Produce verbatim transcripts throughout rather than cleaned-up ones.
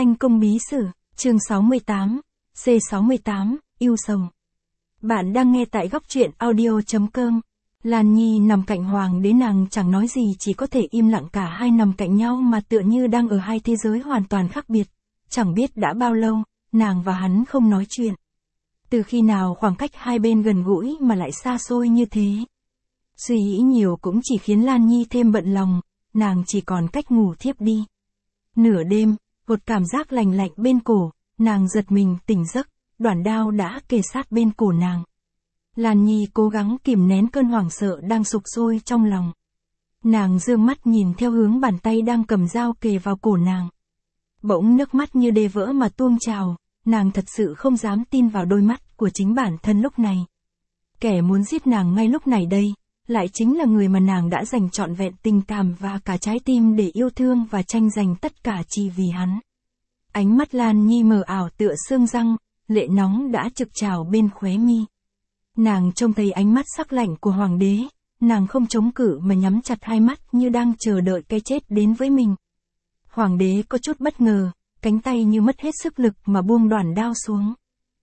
Thanh Công Bí Sử, chương sáu mươi tám, C sáu mươi tám, yêu sầu. Bạn đang nghe tại góc truyện audio.com. Lan Nhi nằm cạnh Hoàng đế, nàng chẳng nói gì, chỉ có thể im lặng, cả hai nằm cạnh nhau mà tựa như đang ở hai thế giới hoàn toàn khác biệt. Chẳng biết đã bao lâu, nàng và hắn không nói chuyện. Từ khi nào khoảng cách hai bên gần gũi mà lại xa xôi như thế? Suy nghĩ nhiều cũng chỉ khiến Lan Nhi thêm bận lòng, nàng chỉ còn cách ngủ thiếp đi. Nửa đêm, một cảm giác lành lạnh bên cổ, nàng giật mình tỉnh giấc, đoản đao đã kề sát bên cổ nàng. Lan Nhi cố gắng kìm nén cơn hoảng sợ đang sục sôi trong lòng. Nàng dương mắt nhìn theo hướng bàn tay đang cầm dao kề vào cổ nàng. Bỗng nước mắt như đê vỡ mà tuôn trào, nàng thật sự không dám tin vào đôi mắt của chính bản thân lúc này. Kẻ muốn giết nàng ngay lúc này đây, lại chính là người mà nàng đã dành trọn vẹn tình cảm và cả trái tim để yêu thương và tranh giành tất cả chỉ vì hắn. Ánh mắt Lan Nhi mờ ảo tựa xương răng, lệ nóng đã trực trào bên khóe mi. Nàng trông thấy ánh mắt sắc lạnh của hoàng đế, nàng không chống cự mà nhắm chặt hai mắt như đang chờ đợi cái chết đến với mình. Hoàng đế có chút bất ngờ, cánh tay như mất hết sức lực mà buông đoản đao xuống.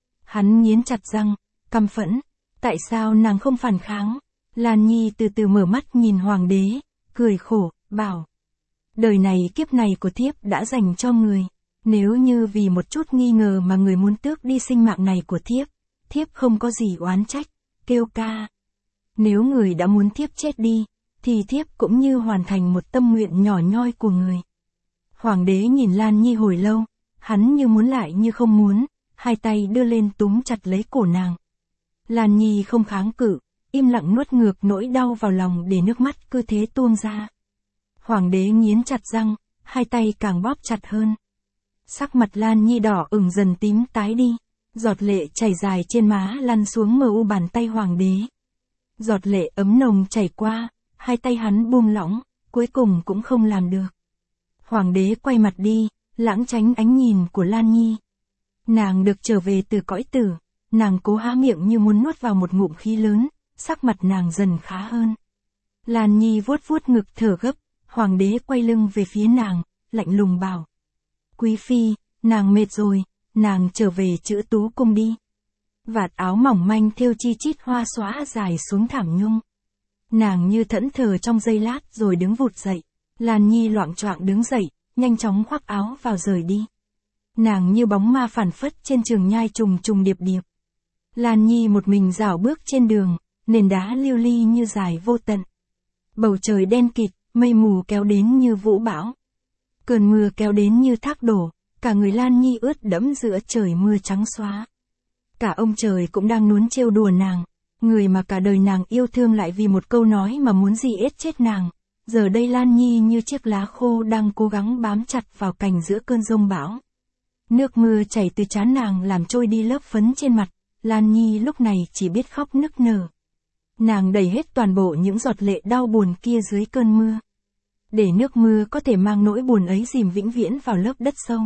Hắn nghiến chặt răng, căm phẫn, tại sao nàng không phản kháng? Lan Nhi từ từ mở mắt nhìn hoàng đế, cười khổ, bảo. Đời này kiếp này của thiếp đã dành cho người. Nếu như vì một chút nghi ngờ mà người muốn tước đi sinh mạng này của thiếp, thiếp không có gì oán trách, kêu ca. Nếu người đã muốn thiếp chết đi, thì thiếp cũng như hoàn thành một tâm nguyện nhỏ nhoi của người. Hoàng đế nhìn Lan Nhi hồi lâu, hắn như muốn lại như không muốn, hai tay đưa lên túm chặt lấy cổ nàng. Lan Nhi không kháng cự, im lặng nuốt ngược nỗi đau vào lòng để nước mắt cứ thế tuôn ra. Hoàng đế nghiến chặt răng, hai tay càng bóp chặt hơn. Sắc mặt Lan Nhi đỏ ửng dần tím tái đi, giọt lệ chảy dài trên má lăn xuống mờ u bàn tay hoàng đế. Giọt lệ ấm nồng chảy qua, hai tay hắn buông lỏng, cuối cùng cũng không làm được. Hoàng đế quay mặt đi, lãng tránh ánh nhìn của Lan Nhi. Nàng được trở về từ cõi tử, nàng cố há miệng như muốn nuốt vào một ngụm khí lớn, sắc mặt nàng dần khá hơn. Lan Nhi vuốt vuốt ngực thở gấp, hoàng đế quay lưng về phía nàng, lạnh lùng bảo. Quý phi, nàng mệt rồi, nàng trở về chữ tú cung đi. Vạt áo mỏng manh thêu chi chít hoa xóa dài xuống thảm nhung. Nàng như thẫn thờ trong giây lát rồi đứng vụt dậy. Lan Nhi loạng choạng đứng dậy, nhanh chóng khoác áo vào rời đi. Nàng như bóng ma phản phất trên trường nhai trùng trùng điệp điệp. Lan Nhi một mình rảo bước trên đường, nền đá lưu ly như dài vô tận. Bầu trời đen kịt, mây mù kéo đến như vũ bão. Cơn mưa kéo đến như thác đổ, cả người Lan Nhi ướt đẫm giữa trời mưa trắng xóa. Cả ông trời cũng đang nuốn trêu đùa nàng, người mà cả đời nàng yêu thương lại vì một câu nói mà muốn gì ết chết nàng. Giờ đây Lan Nhi như chiếc lá khô đang cố gắng bám chặt vào cành giữa cơn giông bão. Nước mưa chảy từ trán nàng làm trôi đi lớp phấn trên mặt, Lan Nhi lúc này chỉ biết khóc nức nở. Nàng đẩy hết toàn bộ những giọt lệ đau buồn kia dưới cơn mưa. Để nước mưa có thể mang nỗi buồn ấy dìm vĩnh viễn vào lớp đất sâu.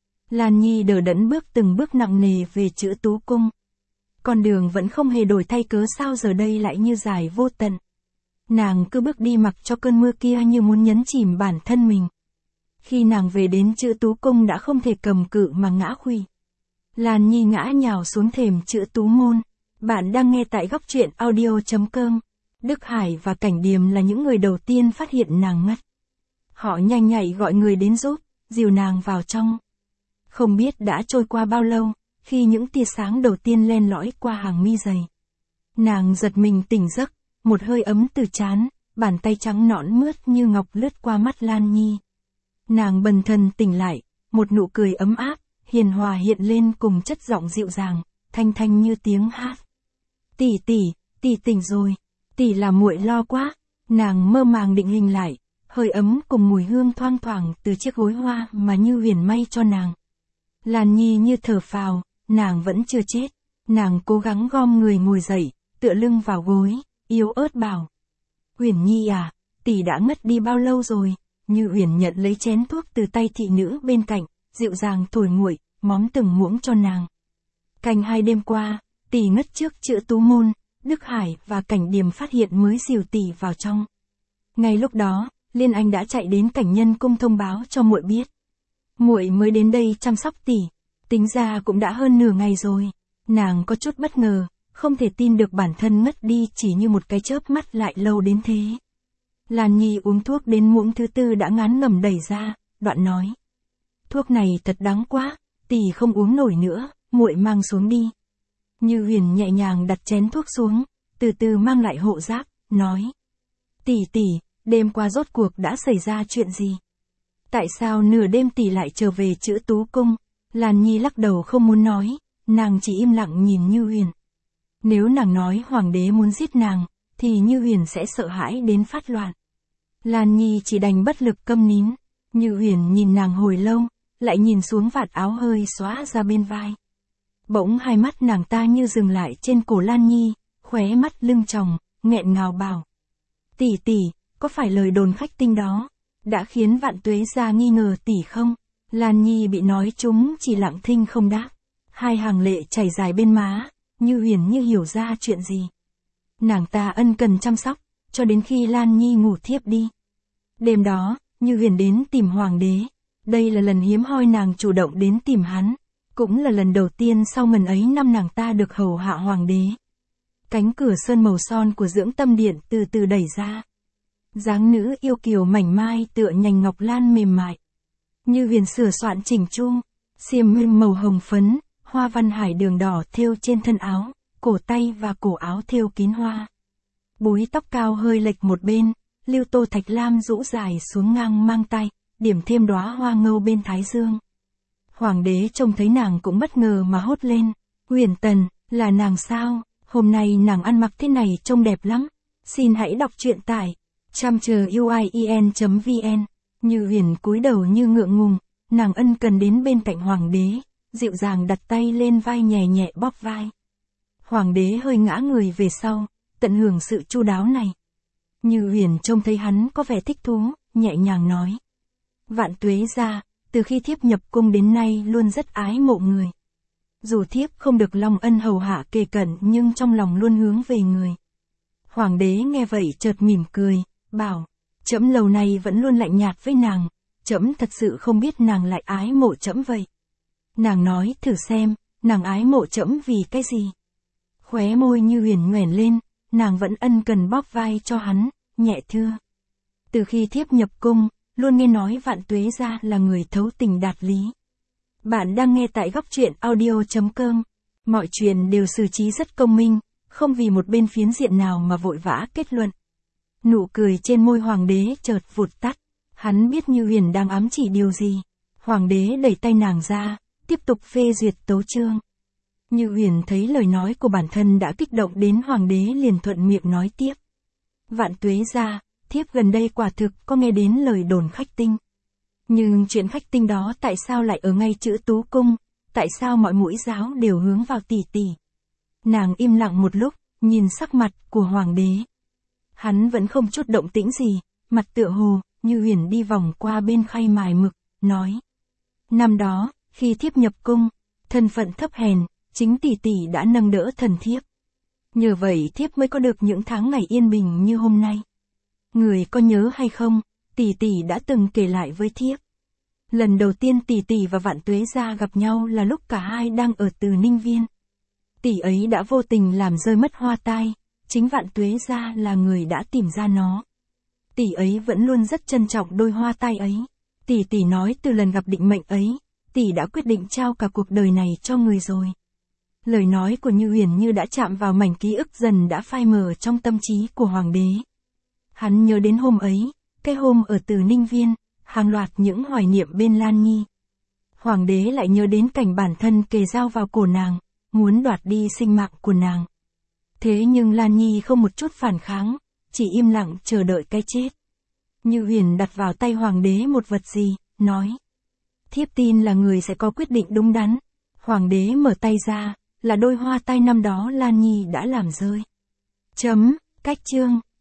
Lan Nhi đờ đẫn bước từng bước nặng nề về chữ tú cung. Con đường vẫn không hề đổi thay, cớ sao giờ đây lại như dài vô tận. Nàng cứ bước đi mặc cho cơn mưa kia như muốn nhấn chìm bản thân mình. Khi nàng về đến chữ tú cung đã không thể cầm cự mà ngã khuỵu. Lan Nhi ngã nhào xuống thềm chữ tú môn. Bạn đang nghe tại góc truyện audio.com. Đức Hải và Cảnh Điềm là những người đầu tiên phát hiện nàng mất. Họ nhanh nhạy gọi người đến giúp, dìu nàng vào trong. Không biết đã trôi qua bao lâu, khi những tia sáng đầu tiên len lỏi qua hàng mi dày. Nàng giật mình tỉnh giấc, một hơi ấm từ trán, bàn tay trắng nõn mướt như ngọc lướt qua mắt Lan Nhi. Nàng bần thần tỉnh lại, một nụ cười ấm áp, hiền hòa hiện lên cùng chất giọng dịu dàng, thanh thanh như tiếng hát. Tỷ tỷ, tỷ tỉnh rồi, tỷ làm muội lo quá. Nàng mơ màng định hình lại, hơi ấm cùng mùi hương thoang thoảng từ chiếc gối hoa mà Như Huyền may cho nàng. Lan Nhi như thở phào, nàng vẫn chưa chết. Nàng cố gắng gom người ngồi dậy, tựa lưng vào gối, yếu ớt bảo. Huyền Nhi à, tỷ đã ngất đi bao lâu rồi? Như Huyền nhận lấy chén thuốc từ tay thị nữ bên cạnh, dịu dàng thổi nguội, móm từng muỗng cho nàng. Canh hai đêm qua, tỷ ngất trước chữ tú môn, Đức Hải và Cảnh Điềm phát hiện mới dìu tỷ vào trong. Ngay lúc đó, Liên Anh đã chạy đến Cảnh Nhân cung thông báo cho muội biết. muội mới đến đây chăm sóc tỷ, tính ra cũng đã hơn nửa ngày rồi. Nàng có chút bất ngờ, không thể tin được bản thân ngất đi chỉ như một cái chớp mắt lại lâu đến thế. Lan Nhi uống thuốc đến muỗng thứ tư đã ngán ngẩm đẩy ra, đoạn nói. Thuốc này thật đắng quá, tỷ không uống nổi nữa, muội mang xuống đi. Như Huyền nhẹ nhàng đặt chén thuốc xuống, từ từ mang lại hộ giáp, nói. Tỷ tỷ, đêm qua rốt cuộc đã xảy ra chuyện gì? Tại sao nửa đêm tỷ lại trở về Chữ Tú Cung? Lan Nhi lắc đầu không muốn nói, nàng chỉ im lặng nhìn Như Huyền. Nếu nàng nói hoàng đế muốn giết nàng, thì Như Huyền sẽ sợ hãi đến phát loạn. Lan Nhi chỉ đành bất lực câm nín. Như Huyền nhìn nàng hồi lâu, lại nhìn xuống vạt áo hơi xóa ra bên vai. Bỗng hai mắt nàng ta như dừng lại trên cổ Lan Nhi, khóe mắt lưng tròng, nghẹn ngào bảo. Tỷ tỷ, có phải lời đồn khách tinh đó đã khiến Vạn Tuế gia nghi ngờ tỷ không? Lan Nhi bị nói chúng chỉ lặng thinh không đáp. Hai hàng lệ chảy dài bên má, Như Huyền như hiểu ra chuyện gì. Nàng ta ân cần chăm sóc, cho đến khi Lan Nhi ngủ thiếp đi. Đêm đó, Như Huyền đến tìm hoàng đế. Đây là lần hiếm hoi nàng chủ động đến tìm hắn. Cũng là lần đầu tiên sau ngần ấy năm nàng ta được hầu hạ hoàng đế. Cánh cửa sơn màu son của dưỡng tâm điện từ từ đẩy ra. Dáng nữ yêu kiều mảnh mai tựa nhành ngọc lan mềm mại. Như Huyền sửa soạn chỉnh chu, xiêm mềm màu hồng phấn, hoa văn hải đường đỏ thêu trên thân áo, cổ tay và cổ áo thêu kín hoa. Búi tóc cao hơi lệch một bên, lưu tô thạch lam rũ dài xuống ngang mang tay, điểm thêm đóa hoa ngâu bên thái dương. Hoàng đế trông thấy nàng cũng bất ngờ mà hốt lên. Huyền Tần, là nàng sao? Hôm nay nàng ăn mặc thế này trông đẹp lắm. Xin hãy đọc truyện tại chăm chờ uien chấm vn. Như Huyền cúi đầu như ngượng ngùng, nàng ân cần đến bên cạnh hoàng đế, dịu dàng đặt tay lên vai nhẹ nhẹ bóp vai. Hoàng đế hơi ngã người về sau, tận hưởng sự chu đáo này. Như Huyền trông thấy hắn có vẻ thích thú, nhẹ nhàng nói. Vạn Tuế gia, từ khi thiếp nhập cung đến nay luôn rất ái mộ người. Dù thiếp không được long ân hầu hạ kề cận nhưng trong lòng luôn hướng về người. Hoàng đế nghe vậy chợt mỉm cười, bảo, trẫm lâu nay vẫn luôn lạnh nhạt với nàng, trẫm thật sự không biết nàng lại ái mộ trẫm vậy. Nàng nói thử xem, nàng ái mộ trẫm vì cái gì? Khóe môi Như Huyền nhoẻn lên, nàng vẫn ân cần bóp vai cho hắn, nhẹ thưa. Từ khi thiếp nhập cung, luôn nghe nói Vạn Tuế gia là người thấu tình đạt lý. Bạn đang nghe tại góc truyện audio chấm com. Mọi chuyện đều xử trí rất công minh, không vì một bên phiến diện nào mà vội vã kết luận. Nụ cười trên môi hoàng đế chợt vụt tắt. Hắn biết Như Huyền đang ám chỉ điều gì. Hoàng đế đẩy tay nàng ra, tiếp tục phê duyệt tấu chương. Như Huyền thấy lời nói của bản thân đã kích động đến hoàng đế liền thuận miệng nói tiếp. Vạn Tuế gia, thiếp gần đây quả thực có nghe đến lời đồn khách tinh. Nhưng chuyện khách tinh đó tại sao lại ở ngay Chữ Tú Cung, tại sao mọi mũi giáo đều hướng vào tỷ tỷ? Nàng im lặng một lúc, nhìn sắc mặt của hoàng đế. Hắn vẫn không chút động tĩnh gì, mặt tựa hồ, Như Huyền đi vòng qua bên khay mài mực, nói. Năm đó, khi thiếp nhập cung, thân phận thấp hèn, chính tỷ tỷ đã nâng đỡ thần thiếp. Nhờ vậy thiếp mới có được những tháng ngày yên bình như hôm nay. Người có nhớ hay không, tỷ tỷ đã từng kể lại với thiếp. Lần đầu tiên tỷ tỷ và Vạn Tuế gia gặp nhau là lúc cả hai đang ở Từ Ninh Viên. Tỷ ấy đã vô tình làm rơi mất hoa tai, chính Vạn Tuế gia là người đã tìm ra nó. Tỷ ấy vẫn luôn rất trân trọng đôi hoa tai ấy. Tỷ tỷ nói từ lần gặp định mệnh ấy, tỷ đã quyết định trao cả cuộc đời này cho người rồi. Lời nói của Như Huyền như đã chạm vào mảnh ký ức dần đã phai mờ trong tâm trí của hoàng đế. Hắn nhớ đến hôm ấy, cái hôm ở Từ Ninh Viên, hàng loạt những hoài niệm bên Lan Nhi. Hoàng đế lại nhớ đến cảnh bản thân kề dao vào cổ nàng, muốn đoạt đi sinh mạng của nàng. Thế nhưng Lan Nhi không một chút phản kháng, chỉ im lặng chờ đợi cái chết. Như Huyền đặt vào tay hoàng đế một vật gì, nói. Thiếp tin là người sẽ có quyết định đúng đắn. Hoàng đế mở tay ra, là đôi hoa tai năm đó Lan Nhi đã làm rơi. Chấm, cách chương.